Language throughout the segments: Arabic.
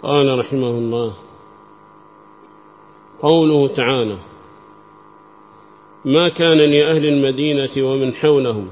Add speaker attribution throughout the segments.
Speaker 1: قال رحمه الله: قوله تعالى: ما كان لأهل المدينة ومن حولهم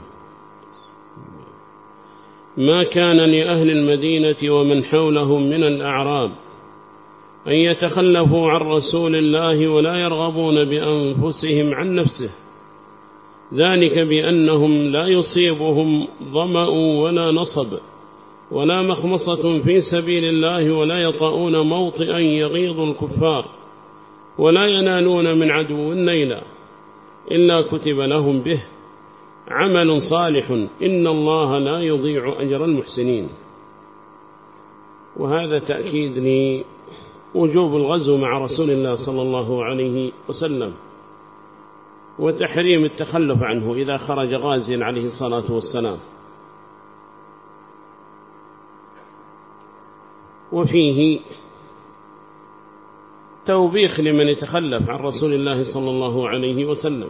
Speaker 1: ما كان لأهل المدينة ومن حولهم من الأعراب أن يتخلفوا عن رسول الله ولا يرغبون بأنفسهم عن نفسه، ذلك بأنهم لا يصيبهم ظمأ ولا نصب ولا مخمصة في سبيل الله ولا يطؤون موطئا يغيظ الكفار ولا ينالون من عدو نيلا إلا كتب لهم به عمل صالح إن الله لا يضيع أجر المحسنين. وهذا تأكيد لوجوب الغزو مع رسول الله صلى الله عليه وسلم وتحريم التخلف عنه إذا خرج غازيا عليه الصلاة والسلام. وفيه توبيخ لمن يتخلف عن رسول الله صلى الله عليه وسلم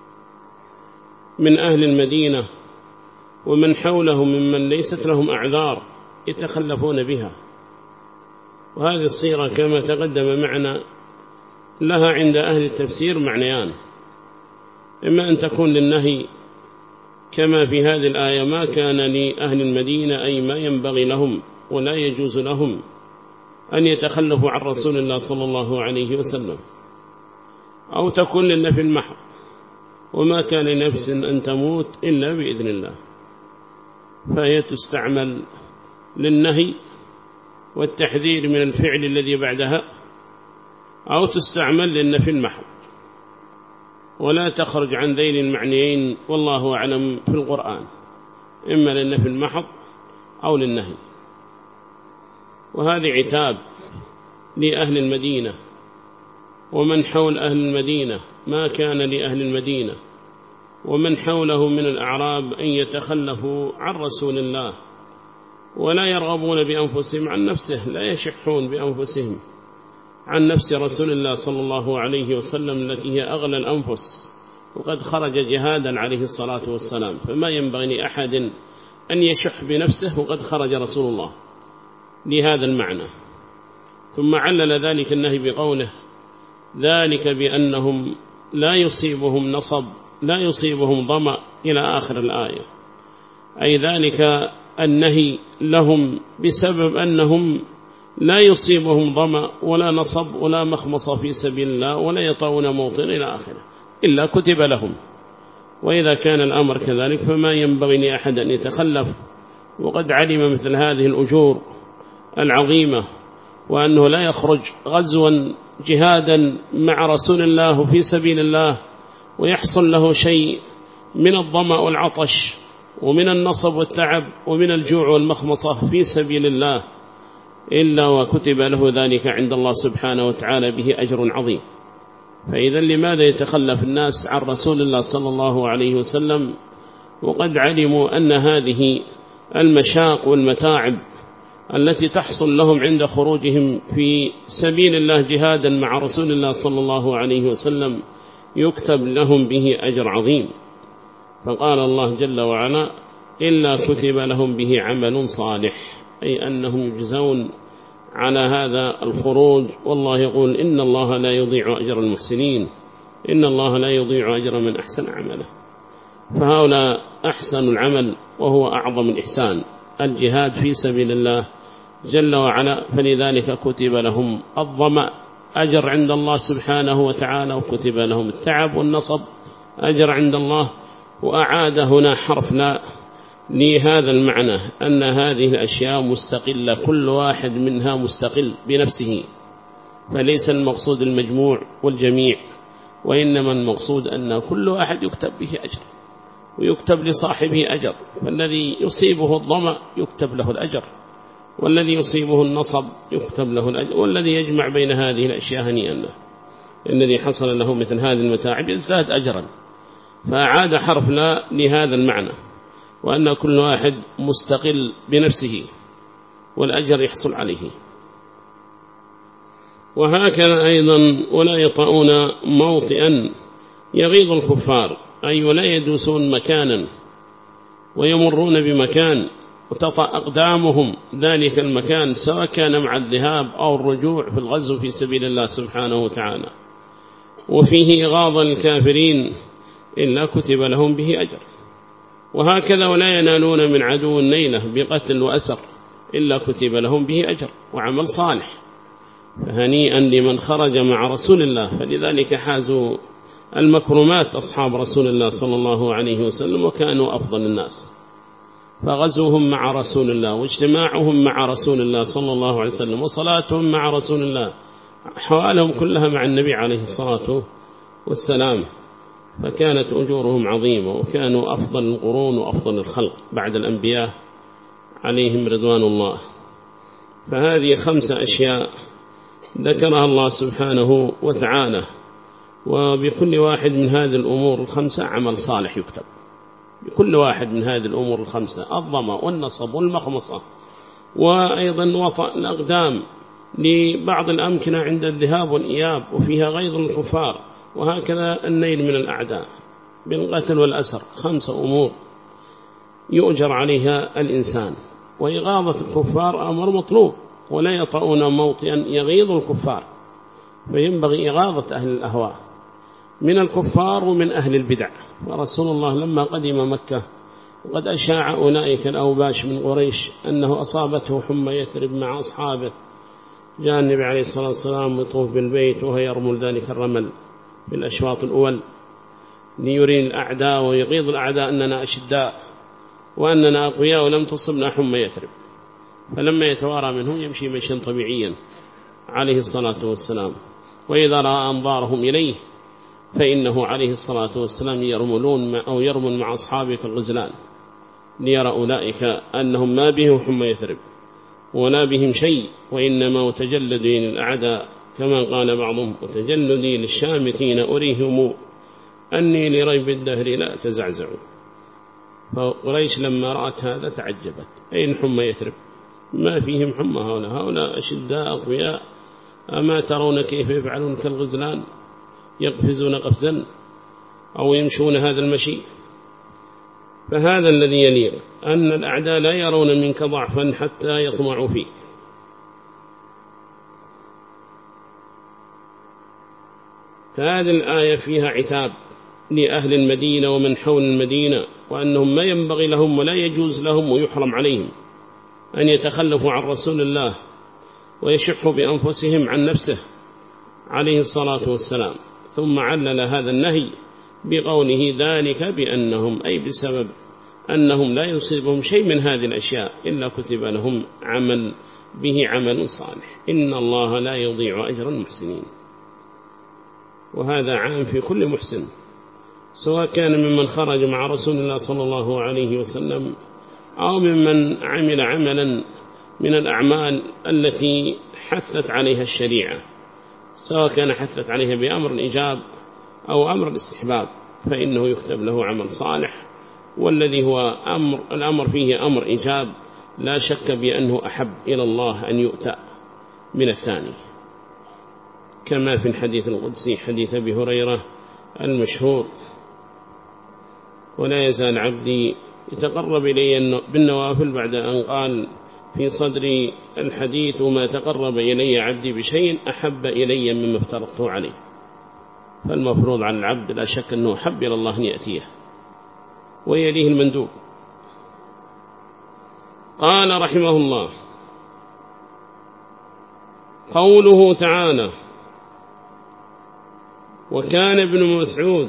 Speaker 1: من أهل المدينة ومن حولهم ممن ليست لهم أعذار يتخلفون بها. وهذه الصيغة كما تقدم معنا لها عند أهل التفسير معنيان: إما أن تكون للنهي كما في هذه الآية ما كان لأهل المدينة أي ما ينبغي لهم ولا يجوز لهم أن يتخلفوا عن رسول الله صلى الله عليه وسلم، أو تكون للنفي المحض: وما كان لنفس أن تموت إلا بإذن الله، فهي تستعمل للنهي والتحذير من الفعل الذي بعدها، أو تستعمل للنفي المحض، ولا تخرج عن ذيل المعنيين والله أعلم في القرآن، إما للنفي المحض أو للنهي. وهذه عتاب لأهل المدينة ومن حول أهل المدينة: ما كان لأهل المدينة ومن حوله من الأعراب أن يتخلفوا عن رسول الله ولا يرغبون بأنفسهم عن نفسه، لا يشحون بأنفسهم عن نفس رسول الله صلى الله عليه وسلم التي هي أغلى الأنفس، وقد خرج جهادا عليه الصلاة والسلام، فما ينبغي لأحد أن يشح بنفسه وقد خرج رسول الله لهذا المعنى. ثم علل ذلك النهي بقوله: ذلك بأنهم لا يصيبهم نصب لا يصيبهم ظمأ إلى آخر الآية، أي ذلك النهي لهم بسبب أنهم لا يصيبهم ظمأ ولا نصب ولا مخمصة في سبيل الله ولا يطؤون موطن إلى آخره إلا كتب لهم. وإذا كان الأمر كذلك فما ينبغي لأحد أن يتخلف وقد علم مثل هذه الأجور العظيمة، وأنه لا يخرج غزوا جهادا مع رسول الله في سبيل الله ويحصل له شيء من الظمأ والعطش ومن النصب والتعب ومن الجوع والمخمصة في سبيل الله إلا وكتب له ذلك عند الله سبحانه وتعالى به أجر عظيم. فإذا لماذا يتخلف الناس عن رسول الله صلى الله عليه وسلم وقد علموا أن هذه المشاق والمتاعب التي تحصل لهم عند خروجهم في سبيل الله جهادا مع رسول الله صلى الله عليه وسلم يكتب لهم به أجر عظيم؟ فقال الله جل وعلا: إلا كتب لهم به عمل صالح، أي أنهم يجزون على هذا الخروج. والله يقول: إن الله لا يضيع أجر المحسنين، إن الله لا يضيع أجر من أحسن عمله. فهؤلاء أحسن العمل وهو أعظم الإحسان الجهاد في سبيل الله جل وعلا، فلذلك كتب لهم الظمأ أجر عند الله سبحانه وتعالى، وكتب لهم التعب والنصب أجر عند الله. وأعاد هنا حرف لا لهذا المعنى أن هذه الأشياء مستقلة، كل واحد منها مستقل بنفسه، فليس المقصود المجموع والجميع، وإنما المقصود أن كل واحد يكتب به أجر ويكتب لصاحبه أجر. فالذي يصيبه الظمأ يكتب له الأجر، والذي يصيبه النصب يكتب له الأجر، والذي يجمع بين هذه الأشياء هنيئا له، الذي حصل له مثل هذه المتاعب يزداد أجرا. فأعاد حرف لا لهذا المعنى، وأن كل واحد مستقل بنفسه والأجر يحصل عليه. وهكذا أيضا: ولا يطؤون موطئا يغيظ الكفار، أي ولا يدوسون مكانا ويمرون بمكان وتطأ أقدامهم ذلك المكان، سواء كان مع الذهاب أو الرجوع في الغزو في سبيل الله سبحانه وتعالى. وفيه إغاظة الكافرين إلا كتب لهم به أجر. وهكذا ولا ينالون من عدو نيلة بقتل وأسر إلا كتب لهم به أجر وعمل صالح. فهنيئا لمن خرج مع رسول الله. فلذلك حازوا المكرمات أصحاب رسول الله صلى الله عليه وسلم، وكانوا أفضل الناس. فغزوهم مع رسول الله، واجتماعهم مع رسول الله صلى الله عليه وسلم، وصلاتهم مع رسول الله، حوالهم كلها مع النبي عليه الصلاة والسلام. فكانت أجورهم عظيمة، وكانوا أفضل القرون وأفضل الخلق بعد الأنبياء عليهم رضوان الله. فهذه 5 أشياء ذكرها الله سبحانه وتعالى، وبكل واحد من هذه الأمور 5 عمل صالح يكتب. بكل واحد من هذه الأمور 5: الظما والنصب والمخمصة، وأيضا وطأ الأقدام لبعض الأمكنة عند الذهاب والإياب وفيها غيظ الكفار، وهكذا النيل من الأعداء بالقتل والأسر. 5 أمور يؤجر عليها الإنسان. وإغاظة الكفار أمر مطلوب، ولا يطؤون موطئا يغيظ الكفار، فينبغي إغاظة أهل الأهواء من الكفار ومن أهل البدع. ورسول الله لما قدم مكة وقد أشاع أولئك الأوباش من قريش أنه أصابته حمى يثرب مع أصحابه، جاء النبي عليه الصلاة والسلام يطوف بالبيت وهو يرمل ذلك الرمل بالأشواط الأول ليرين الأعداء ويغيظ الأعداء أننا أشداء وأننا أقوياء ولم تصبنا حمى يثرب. فلما يتوارى منهم يمشي مشيا طبيعيا عليه الصلاة والسلام. وإذا رأى أنظارهم إليه فإنه عليه الصلاة والسلام يرمل مع أصحابه في الغزلان، ليرى أولئك أنهم ما بهم حمى يثرب ولا بهم شيء، وإنما وتجلدين الأعداء كما قال بعضهم: وتجلدي للشامتين أريهم أني لريب الدهر لا تزعزع. فقريش لما رأت هذا تعجبت: أين حمى يثرب؟ ما فيهم حمى، هؤلاء أشداء أقوياء، أما ترون كيف يفعلون كالغزلان، يقفزون قفزا أو يمشون هذا المشي. فهذا الذي يليق، أن الأعداء لا يرون منك ضعفا حتى يطمعوا فيك. فهذه الآية فيها عتاب لأهل المدينة ومن حول المدينة، وأنهم ما ينبغي لهم ولا يجوز لهم ويحرم عليهم أن يتخلفوا عن رسول الله ويشحوا بأنفسهم عن نفسه عليه الصلاة والسلام. ثم علل هذا النهي بقوله: ذلك بأنهم، أي بسبب أنهم لا يصيبهم شيء من هذه الأشياء إلا كتب لهم عمل صالح. إن الله لا يضيع أجر المحسنين. وهذا عام في كل محسن، سواء كان ممن خرج مع رسول الله صلى الله عليه وسلم أو ممن عمل عملا من الأعمال التي حثت عليها الشريعة، سواء كان حثت عليها بأمر الإيجاب أو أمر الاستحباب، فإنه يكتب له عمل صالح. والذي هو الأمر فيه أمر إيجاب لا شك بأنه أحب إلى الله أن يؤتى من الثاني، كما في الحديث القدسي حديث أبي هريرة المشهور: ولا يزال عبدي يتقرب إلي بالنوافل، بعد أن قال في صدر الحديث: وما تقرب إلي عبدي بشيء أحب إلي مما افترضته عليه. فالمفروض على العبد لا شك أنه حب إلى الله أن يأتيه ويليه المندوب. قال رحمه الله: قوله تعالى: وكان ابن مسعود،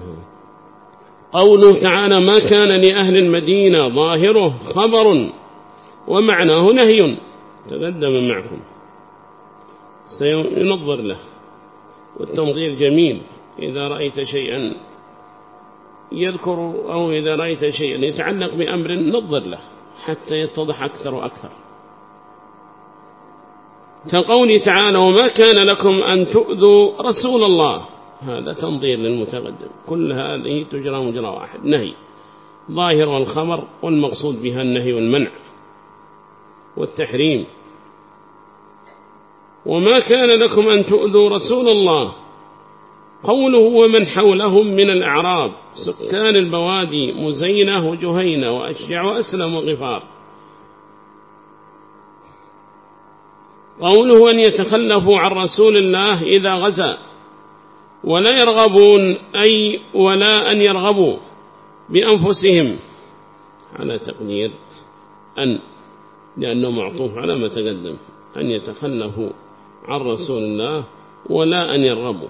Speaker 1: قوله تعالى: ما كان لأهل المدينة ظاهره خبر ومعناه نهي، تقدم معكم، سينظر له. والتنظير جميل، إذا رأيت شيئا يذكر أو إذا رأيت شيئا يتعلق بأمر نظر له حتى يتضح أكثر وأكثر. كقوله تعالى: وما كان لكم أن تؤذوا رسول الله، هذا تنظير للمتقدم. كل هذه تجرى مجرى واحد، نهي ظاهر والخبر، والمقصود بها النهي والمنع والتحريم. وما كان لكم أن تؤذوا رسول الله، قوله: ومن حولهم من الأعراب سكان البوادي مزينة وجهينة وأشجع وأسلم وغفار. قوله أن يتخلفوا عن رسول الله إذا غزا ولا يرغبون أي ولا أن يرغبوا بأنفسهم على تقدير أن، لأنه معطوف على ما تقدم، أن يتخلفوا عن رسول الله ولا أن يرغبوا،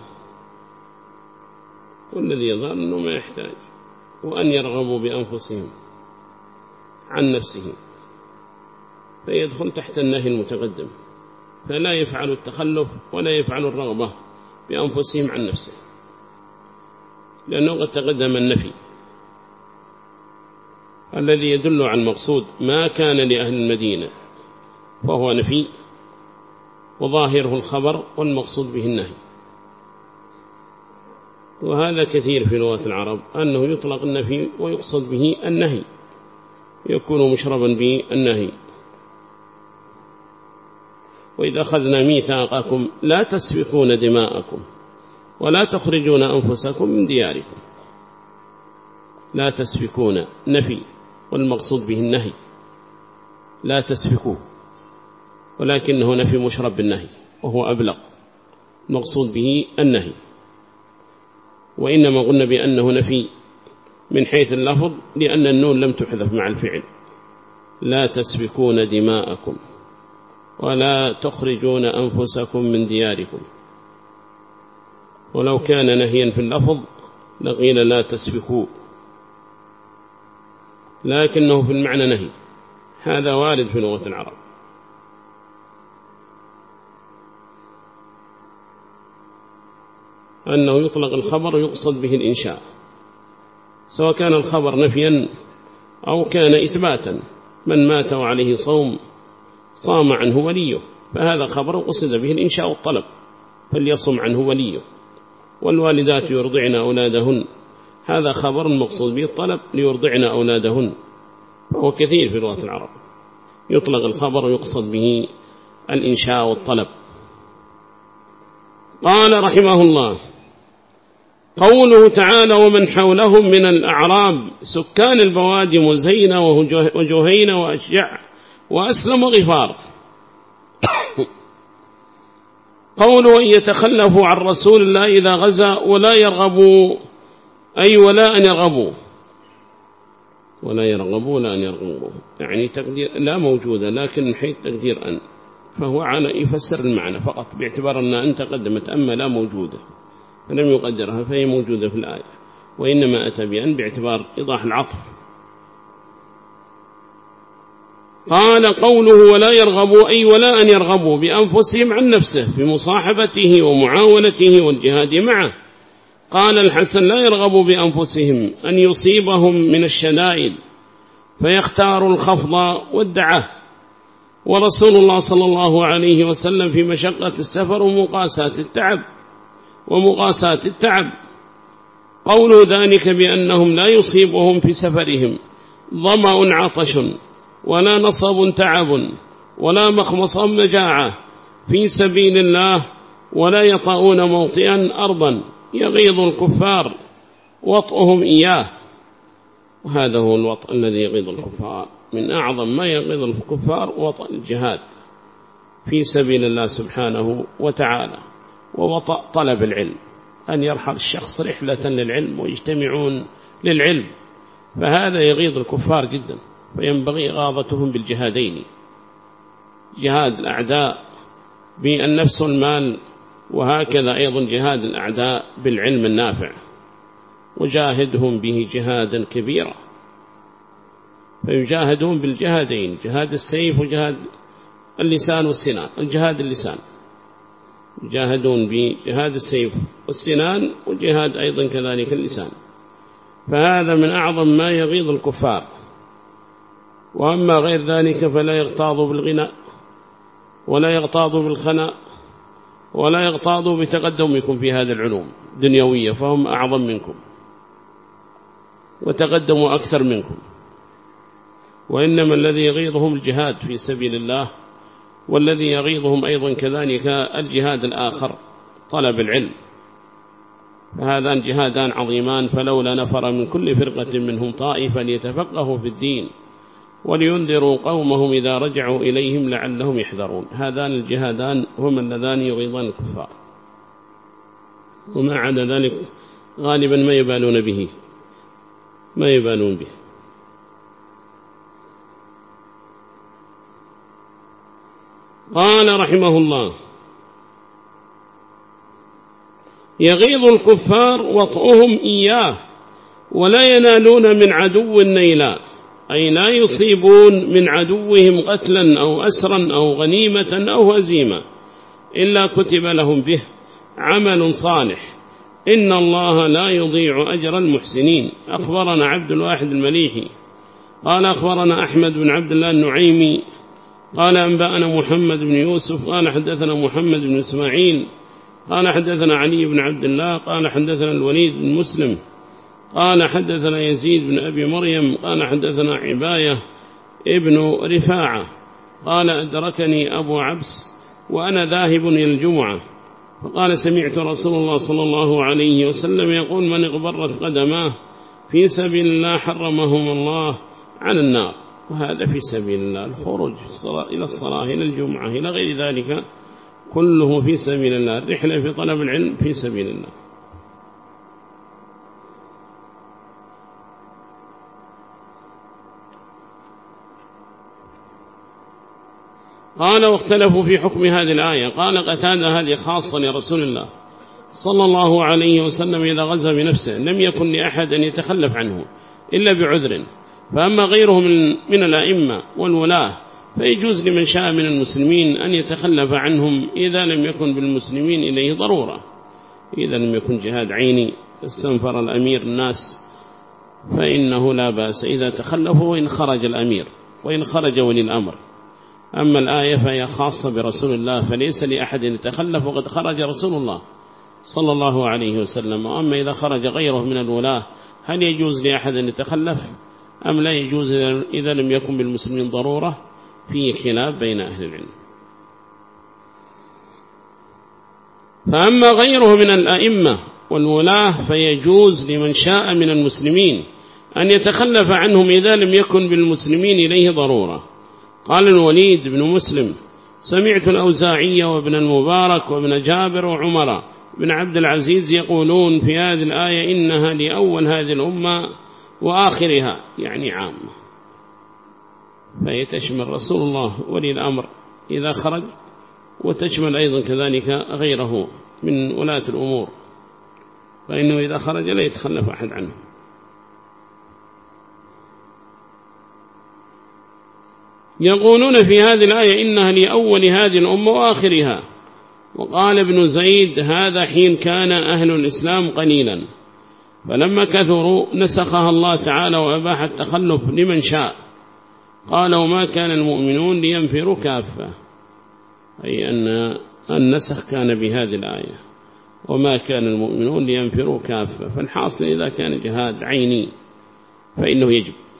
Speaker 1: والذي يظهر أنه ما يحتاج، وأن يرغبوا بأنفسهم عن نفسه فيدخل تحت النهي المتقدم، فلا يفعل التخلف ولا يفعل الرغبة بأنفسهم عن نفسه، لأنه قد تقدم النفي الذي يدل على المقصود ما كان لأهل المدينة، فهو نفي وظاهره الخبر والمقصود به النهي. وهذا كثير في لغة العرب أنه يطلق النفي ويقصد به النهي، يكون مشربا به النهي. وإذا أخذنا ميثاقكم لا تسفكون دماءكم ولا تخرجون أنفسكم من دياركم، لا تسفكون نفي والمقصود به النهي، لا تسفكوا، ولكنه نفي مشرب بالنهي وهو أبلغ، مقصود به النهي. وإنما قلنا بأنه نفي من حيث اللفظ لأن النون لم تحذف مع الفعل، لا تسفكون دماءكم ولا تخرجون أنفسكم من دياركم. ولو كان نهيا في اللفظ لقيل لا تسفكوا، لكنه في المعنى نهي، هذا وارد في لغة العرب. أنه يطلق الخبر يقصد به الإنشاء، سواء كان الخبر نفيا أو كان إثباتا، من مات وعليه صوم صام عنه وليه، فهذا خبر قصد به الإنشاء والطلب، فليصم عنه وليه. والوالدات يرضعن أولادهن، هذا خبر مقصود به الطلب ليرضعن أولادهن، وهو كثير في لغة العرب يطلق الخبر ويقصد به الإنشاء والطلب. قال رحمه الله: قوله تعالى: ومن حولهم من الأعراب سكان البوادي مزينة وجهينة وأشجع وأسلم وغفار. قوله أن يتخلفوا عن رسول الله إذا غزا ولا يرغبوا، أي ولا أن يرغبوا، ولا يرغبوا لا أن يرغبوا، يعني تقدير لا موجودة، لكن من حيث تقدير أن، فهو على يفسر المعنى فقط باعتبار أن أن تقدمت أما لا موجودة فلم يقدرها فهي موجودة في الآية، وإنما أتى بأن باعتبار إيضاح العطف. قال قوله ولا يرغبوا، أي ولا أن يرغبوا بأنفسهم عن نفسه بمصاحبته ومعاونته والجهاد معه. قال الحسن: لا يرغبوا بأنفسهم أن يصيبهم من الشدائد فيختاروا الخفض والدعة، ورسول الله صلى الله عليه وسلم في مشقة السفر ومقاسات التعب. قول ذلك بأنهم لا يصيبهم في سفرهم ظمأ عطش ولا نصب تعب ولا مخمص مجاعة في سبيل الله، ولا يطؤون موطئا أرضا يغيظ الكفار وطئهم إياه. وهذا هو الوطء الذي يغيظ الكفار، من أعظم ما يغيظ الكفار وطء الجهاد في سبيل الله سبحانه وتعالى، ووطأ طلب العلم، أن يرحل الشخص رحلة للعلم ويجتمعون للعلم، فهذا يغيظ الكفار جدا، فينبغي إغاظتهم بالجهادين، جهاد الأعداء بالنفس والمال، وهكذا أيضا جهاد الأعداء بالعلم النافع، وجاهدهم به جهادا كبيرا. فيجاهدون بالجهادين، جهاد السيف وجهاد اللسان والسنان. الجهاد اللسان يجاهدون بجهاد السيف والسنان، وجهاد أيضا كذلك اللسان، فهذا من أعظم ما يغيظ الكفار. وأما غير ذلك فلا يغتاظوا بالغناء ولا يغتاظوا بالخناء ولا يغتاظوا بتقدمكم في هذه العلوم دنيوية، فهم أعظم منكم وتقدموا أكثر منكم، وإنما الذي يغيظهم الجهاد في سبيل الله، والذي يغيظهم أيضا كذلك الجهاد الآخر طلب العلم، فهذان جهادان عظيمان. فلولا نفر من كل فرقة منهم طائفا يتفقهوا في الدين ولينذروا قومهم إذا رجعوا إليهم لعلهم يحذرون. هذان الجهادان هما اللذان يغيظان الكفار، وما عدا ذلك غالبا ما يبالون به. قال رحمه الله: يغيظ الكفار وطئهم إياه ولا ينالون من عدو نيلا، أي لا يصيبون من عدوهم قتلا أو أسرا أو غنيمة أو هزيمة إلا كتب لهم به عمل صالح، إن الله لا يضيع أجر المحسنين. أخبرنا عبد الواحد المليحي قال أخبرنا أحمد بن عبد الله النعيمي قال أنبأنا محمد بن يوسف قال حدثنا محمد بن إسماعيل قال حدثنا علي بن عبد الله قال حدثنا الوليد بن مسلم قال حدثنا يزيد بن أبي مريم قال حدثنا عباية ابن رفاعة قال أدركني أبو عبس وأنا ذاهب إلى الجمعة، فقال سمعت رسول الله صلى الله عليه وسلم يقول: من اغبرت قدماه في سبيل الله حرمهم الله على النار. وهذا في سبيل الله، الخروج إلى الصلاة إلى الجمعة إلى غير ذلك كله في سبيل الله، الرحلة في طلب العلم في سبيل الله. قال: واختلفوا في حكم هذه الآية. قال قتادة: هذه خاصة لرسول الله صلى الله عليه وسلم إذا غزا بنفسه لم يكن لأحد أن يتخلف عنه إلا بعذر، فأما غيره من الأئمة والولاة فيجوز لمن شاء من المسلمين أن يتخلف عنهم إذا لم يكن بالمسلمين إليه ضرورة. إذا لم يكن جهاد عيني استنفر الأمير الناس فإنه لا بأس إذا تخلفوا وإن خرج الأمير وإن خرج ولي الأمر. أما الآية فهي خاصة برسول الله فليس لأحد يتخلف وقد خرج رسول الله صلى الله عليه وسلم. وأما إذا خرج غيره من الولاة هل يجوز لأحد أن يتخلف أم لا يجوز إذا لم يكن بالمسلمين ضرورة؟ فيه خلاف بين أهل العلم. فأما غيره من الأئمة والولاة فيجوز لمن شاء من المسلمين أن يتخلف عنهم إذا لم يكن بالمسلمين إليه ضرورة. قال الوليد بن مسلم: سمعت الأوزاعي وابن المبارك وابن جابر وعمر بن عبد العزيز يقولون في هذه الآية إنها لأول هذه الأمة وآخرها، يعني عامة، فهي تشمل رسول الله ولي الأمر إذا خرج، وتشمل أيضا كذلك غيره من ولاة الأمور، فإنه إذا خرج لا يتخلف أحد عنه. يقولون في هذه الآية إنها لأول هذه الأمة وآخرها. وقال ابن زيد: هذا حين كان أهل الإسلام قليلا، فلما كثروا نسخها الله تعالى وأباح التخلف لمن شاء. قال: وما كان المؤمنون لينفروا كافة، أي أن النسخ كان بهذه الآية، وما كان المؤمنون لينفروا كافة. فالحاصل إذا كان جهاد عيني فإنه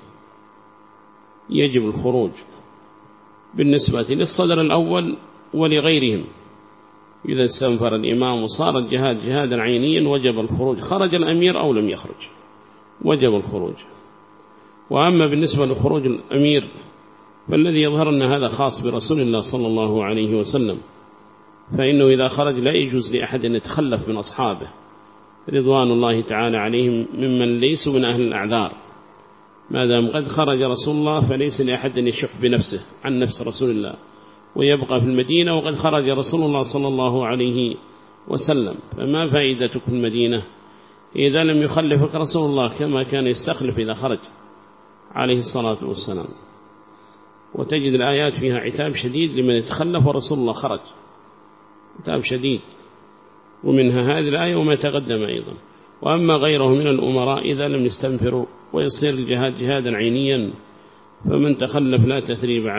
Speaker 1: يجب الخروج بالنسبة للصدر الأول ولغيرهم. إذا استنفر الإمام وصار الجهاد جهادا عينيا وجب الخروج، خرج الأمير أو لم يخرج وجب الخروج. وأما بالنسبة لخروج الأمير فالذي يظهر أن هذا خاص برسول الله صلى الله عليه وسلم، فإنه إذا خرج لا يجوز لأحد أن يتخلف من أصحابه رضوان الله تعالى عليهم ممن ليسوا من أهل الأعذار. ما دام قد خرج رسول الله فليس لأحد أن يشح بنفسه عن نفس رسول الله ويبقى في المدينة وقد خرج رسول الله صلى الله عليه وسلم. فما فائدتك في المدينة إذا لم يخلفك رسول الله كما كان يستخلف إذا خرج عليه الصلاة والسلام. وتجد الآيات فيها عتاب شديد لمن يتخلف ورسول الله خرج، عتاب شديد، ومنها هذه الآية وما تقدم أيضا. وأما غيره من الأمراء إذا لم يستنفروا ويصير الجهاد جهادا عينيا فمن تخلف لا تثريب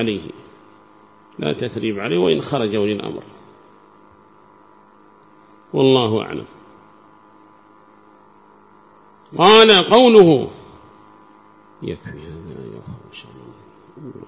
Speaker 1: عليه وإن خرج ولي الأمر، والله أعلم. قال: قوله يكفي هذا إن شاء الله،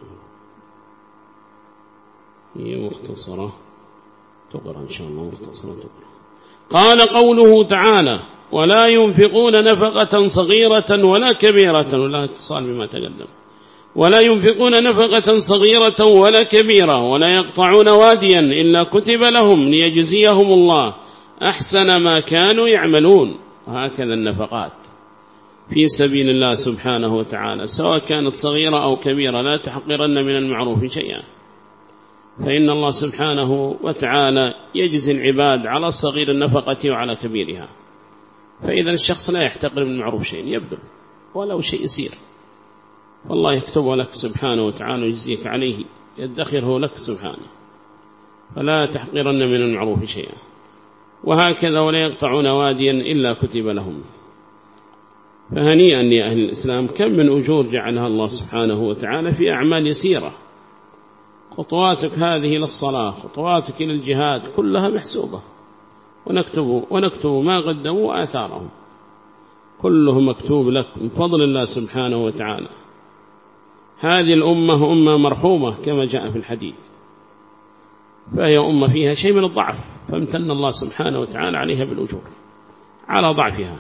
Speaker 1: هي مختصرة تقرأ إن شاء الله، مختصرة تقرأ. قال: قوله تعالى: ولا ينفقون نفقة صغيرة ولا كبيرة، ولا اتصال بما تقدم، ولا ينفقون نفقة صغيرة ولا كبيرة ولا يقطعون واديا إلا كتب لهم ليجزيهم الله أحسن ما كانوا يعملون. وهكذا النفقات في سبيل الله سبحانه وتعالى سواء كانت صغيرة أو كبيرة لا تحقرن من المعروف شيئا، فإن الله سبحانه وتعالى يجزي العباد على صغير النفقة وعلى كبيرها. فإذا الشخص لا يحتقر من المعروف شيء يبذل ولو شيء يسير، والله يكتبه لك سبحانه وتعالى ويجزيك عليه، يدخره لك سبحانه، فلا تحقرن من المعروف شيئا. وهكذا ولا يقطعون واديا إلا كتب لهم. فهنيئا لأهل الإسلام كم من أجور جعلها الله سبحانه وتعالى في أعمال يسيرة. خطواتك هذه للصلاة، خطواتك إلى الجهاد كلها محسوبة، ونكتب ما قدموا وآثارهم، كله مكتوب لك من فضل الله سبحانه وتعالى. هذه الأمة أمة مرحومة كما جاء في الحديث، فهي أمة فيها شيء من الضعف، فامتن الله سبحانه وتعالى عليها بالأجور على ضعفها.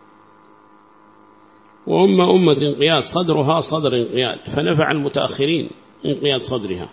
Speaker 1: أمة انقياد صدرها صدر انقياد، فنفع المتأخرين انقياد صدرها.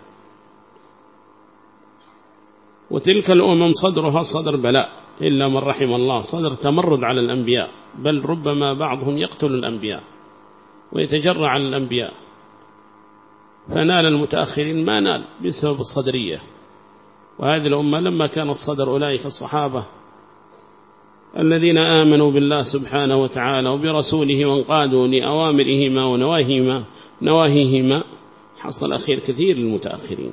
Speaker 1: وتلك الأمم صدرها صدر بلاء إلا من رحم الله، صدر تمرد على الأنبياء، بل ربما بعضهم يقتل الأنبياء ويتجرع على الأنبياء، فنال المتأخرين ما نال بسبب الصدرية. وهذه الأمة لما كان الصدر أولئك الصحابة الذين آمنوا بالله سبحانه وتعالى وبرسوله وانقادوا لأوامرهما ونواهيهما، حصل خير كثير للمتأخرين.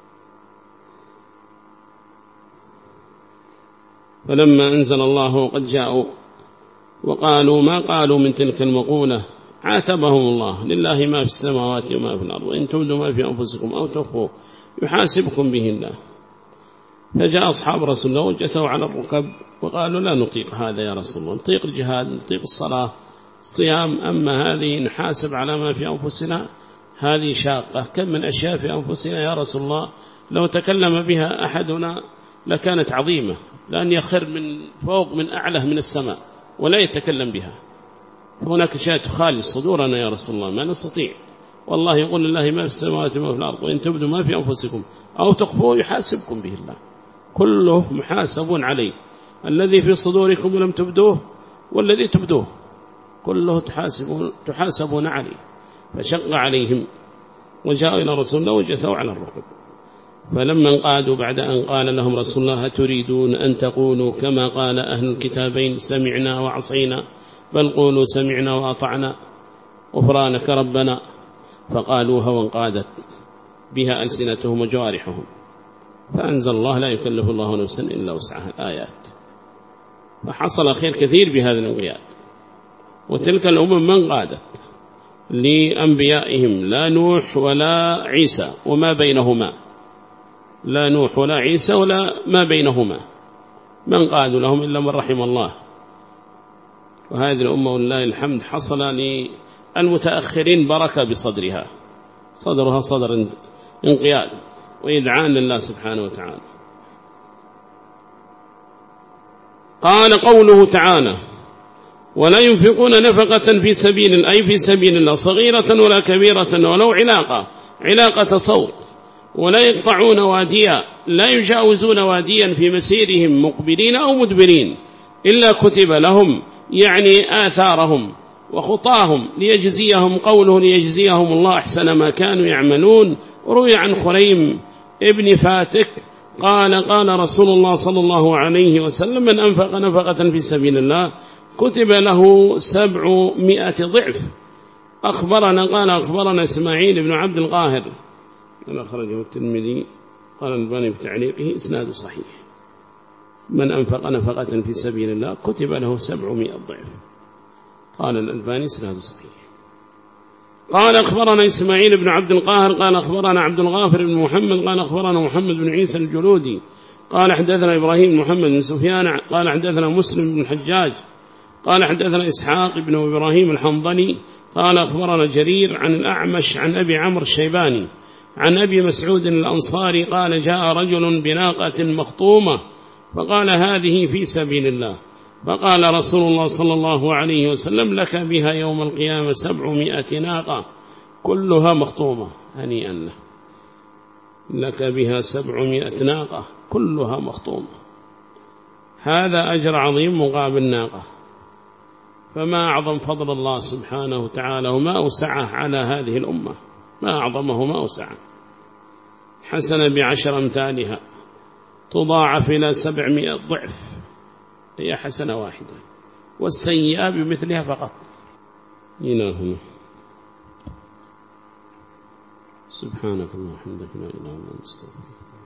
Speaker 1: فلما أنزل الله قد جاءوا وقالوا ما قالوا من تلك المقولة عاتبهم الله: لله ما في السماوات وما في الأرض، إن تبدوا ما في أنفسكم أو تخفوا يحاسبكم به الله. فجاء أصحاب رسول الله وجثوا على الركب وقالوا: لا نطيق هذا يا رسول الله، نطيق الجهاد، نطيق الصلاة، الصيام، أما هذه نحاسب على ما في أنفسنا هذه شاقة. كم من أشياء في أنفسنا يا رسول الله لو تكلم بها أحدنا لكانت عظيمة، لأن يخر من فوق من أعلى من السماء ولا يتكلم بها. هناك أشياء تخالي صدورنا يا رسول الله ما نستطيع. والله يقول الله ما في السماوات وما في الأرض، وإن تبدوا ما في أنفسكم أو تخفوه يحاسبكم به الله، كله محاسبون عليه، الذي في صدوركم ولم تبدوه والذي تبدوه كله تحاسبون عليه. فشق عليهم وجاءوا إلى رسول الله وجثوا على الركب. فلما انقادوا بعد أن قال لهم رسول الله: تريدون أن تقولوا كما قال أهل الكتابين سمعنا وعصينا، بل قولوا سمعنا وأطعنا غفرانك ربنا، فقالوها وانقادت بها ألسنتهم وجوارحهم. فأنزل الله: لا يكلف الله نفسا إلا وسعها، الآيات. فحصل خير كثير بهذا الانقياد. وتلك الأمم من قادت لأنبيائهم لا نوح ولا عيسى وما بينهما، لا نوح ولا عيسى ولا ما بينهما، من قادوا لهم إلا من رحم الله. وهذه الأمة ولله الحمد حصل للمتأخرين بركة بصدرها، صدرها صدر انقياد وإذعان لله سبحانه وتعالى. قال قوله تعالى: ولا ينفقون نفقة في سبيل الله صغيرة ولا كبيرة ولو علاقة صوت، ولا يقطعون واديا، لا يجاوزون واديا في مسيرهم مقبلين أو مدبرين، إلا كتب لهم يعني آثارهم وخطاهم ليجزيهم، قوله ليجزيهم الله أحسن ما كانوا يعملون. روي عن خريم ابن فاتك قال: قال رسول الله صلى الله عليه وسلم: من أنفق نفقة في سبيل الله كتب له 700 ضعف. أخبرنا إسماعيل بن عبد القاهر، أخرجه الترمذي، قال الألباني بتعليقه إسناد صحيح. من أنفق نفقة في سبيل الله كتب له 700 ضعف، قال الألباني إسناد صحيح. قال: أخبرنا إسماعيل بن عبد القاهر قال أخبرنا عبد الغافر بن محمد قال أخبرنا محمد بن عيسى الجلودي قال حدثنا إبراهيم بن محمد بن سفيان قال حدثنا مسلم بن الحجاج قال حدثنا إسحاق بن إبراهيم الحنظلي قال أخبرنا جرير عن الأعمش عن أبي عمرو الشيباني عن أبي مسعود الأنصاري قال: جاء رجل بناقة مخطومة فقال: هذه في سبيل الله. فقال رسول الله صلى الله عليه وسلم: لك بها يوم القيامة 700 ناقة. كلها مخطومة، هنيئا له، لك بها 700 ناقة كلها مخطومة. هذا أجر عظيم مقابل ناقة. فما أعظم فضل الله سبحانه وتعالى وما أوسعه على هذه الأمة، ما أعظمه ما أوسعه. حسنة ب10 أمثالها تضاعف إلى 700 ضعف، هي حسنة واحدة، والسيئة بمثلها فقط. إلهنا سبحانك اللهم وبحمدك لا إله إلا أنت.